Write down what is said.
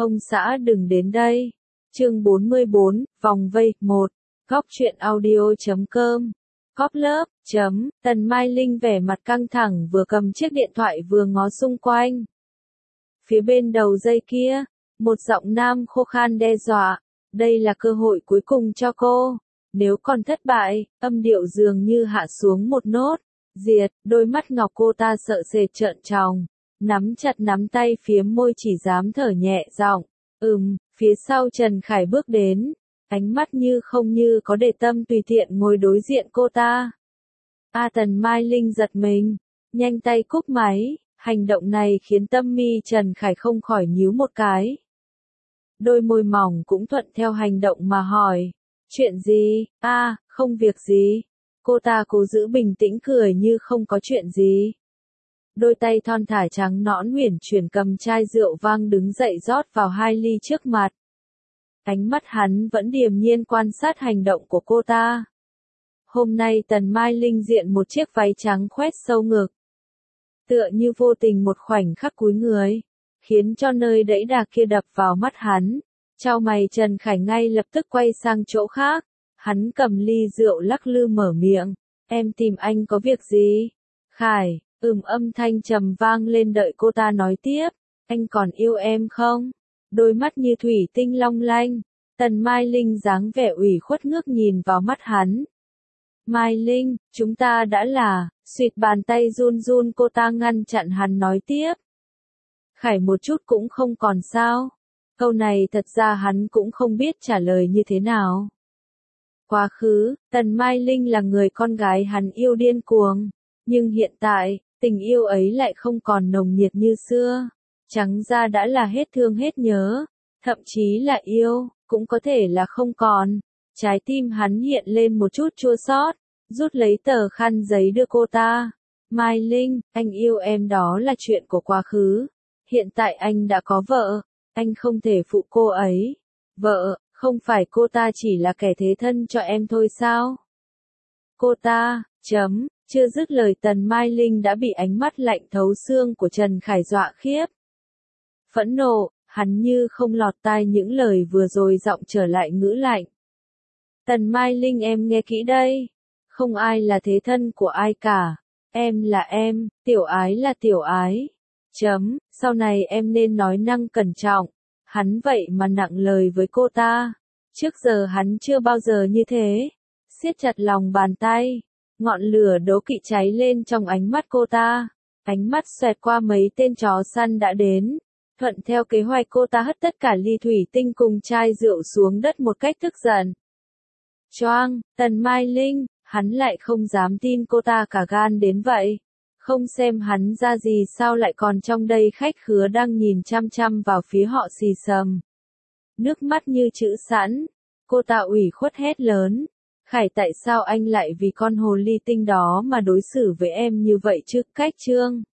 Ông xã đừng đến đây. Chương 44, vòng vây, 1. Góc truyện audio.com. Cóp lớp, Tần Mai Linh vẻ mặt căng thẳng vừa cầm chiếc điện thoại vừa ngó xung quanh. Phía bên đầu dây kia, một giọng nam khô khan đe dọa. Đây là cơ hội cuối cùng cho cô. Nếu còn thất bại, âm điệu dường như hạ xuống một nốt. Diệt, đôi mắt ngọc cô ta sợ sệt trợn tròng. Nắm chặt nắm tay phía môi chỉ dám thở nhẹ giọng. Phía sau Trần Khải bước đến. Ánh mắt như không như có để tâm tùy tiện ngồi đối diện cô ta. Tần Mai Linh giật mình. Nhanh tay cúp máy. Hành động này khiến tâm mi Trần Khải không khỏi nhíu một cái. Đôi môi mỏng cũng thuận theo hành động mà hỏi. Chuyện gì? Không việc gì. Cô ta cố giữ bình tĩnh cười như không có chuyện gì. Đôi tay thon thả trắng nõn uyển chuyển cầm chai rượu vang đứng dậy rót vào 2 ly trước mặt. Ánh mắt hắn vẫn điềm nhiên quan sát hành động của cô ta. Hôm nay Tần Mai Linh diện một chiếc váy trắng khoét sâu ngực. Tựa như vô tình một khoảnh khắc cúi người, khiến cho nơi đẫy đà kia đập vào mắt hắn. Chau mày Trần Khải ngay lập tức quay sang chỗ khác. Hắn cầm ly rượu lắc lư mở miệng. Em tìm anh có việc gì? Khải, âm thanh trầm vang lên đợi cô ta nói tiếp. Anh còn yêu em không? Đôi mắt như thủy tinh long lanh. Tần Mai Linh dáng vẻ ủy khuất ngước nhìn vào mắt hắn. Mai Linh, chúng ta đã là, suýt bàn tay run run cô ta ngăn chặn hắn nói tiếp. Khải một chút cũng không còn sao. Câu này thật ra hắn cũng không biết trả lời như thế nào. Quá khứ, Tần Mai Linh là người con gái hắn yêu điên cuồng. Nhưng hiện tại, tình yêu ấy lại không còn nồng nhiệt như xưa. Trắng ra đã là hết thương hết nhớ. Thậm chí là yêu, cũng có thể là không còn. Trái tim hắn hiện lên một chút chua xót, rút lấy tờ khăn giấy đưa cô ta. Mai Linh, anh yêu em đó là chuyện của quá khứ. Hiện tại anh đã có vợ, anh không thể phụ cô ấy. Vợ, không phải cô ta chỉ là kẻ thế thân cho em thôi sao? Cô ta, chưa dứt lời Tần Mai Linh đã bị ánh mắt lạnh thấu xương của Trần Khải dọa khiếp. Phẫn nộ, hắn như không lọt tai những lời vừa rồi giọng trở lại ngữ lạnh. Tần Mai Linh em nghe kỹ đây. Không ai là thế thân của ai cả. Em là em, tiểu ái là tiểu ái. Sau này em nên nói năng cẩn trọng. Hắn vậy mà nặng lời với cô ta. Trước giờ hắn chưa bao giờ như thế. Siết chặt lòng bàn tay. Ngọn lửa đố kỵ cháy lên trong ánh mắt cô ta. Ánh mắt xoẹt qua mấy tên chó săn đã đến. Thuận theo kế hoạch cô ta hất tất cả ly thủy tinh cùng chai rượu xuống đất một cách tức giận. Choang, Tần Mai Linh, hắn lại không dám tin cô ta cả gan đến vậy. Không xem hắn ra gì sao lại còn trong đây khách khứa đang nhìn chăm chăm vào phía họ xì xầm. Nước mắt như chữ sẵn, cô ta ủy khuất hét lớn. Khải tại sao anh lại vì con hồ ly tinh đó mà đối xử với em như vậy chứ? Cách Trương.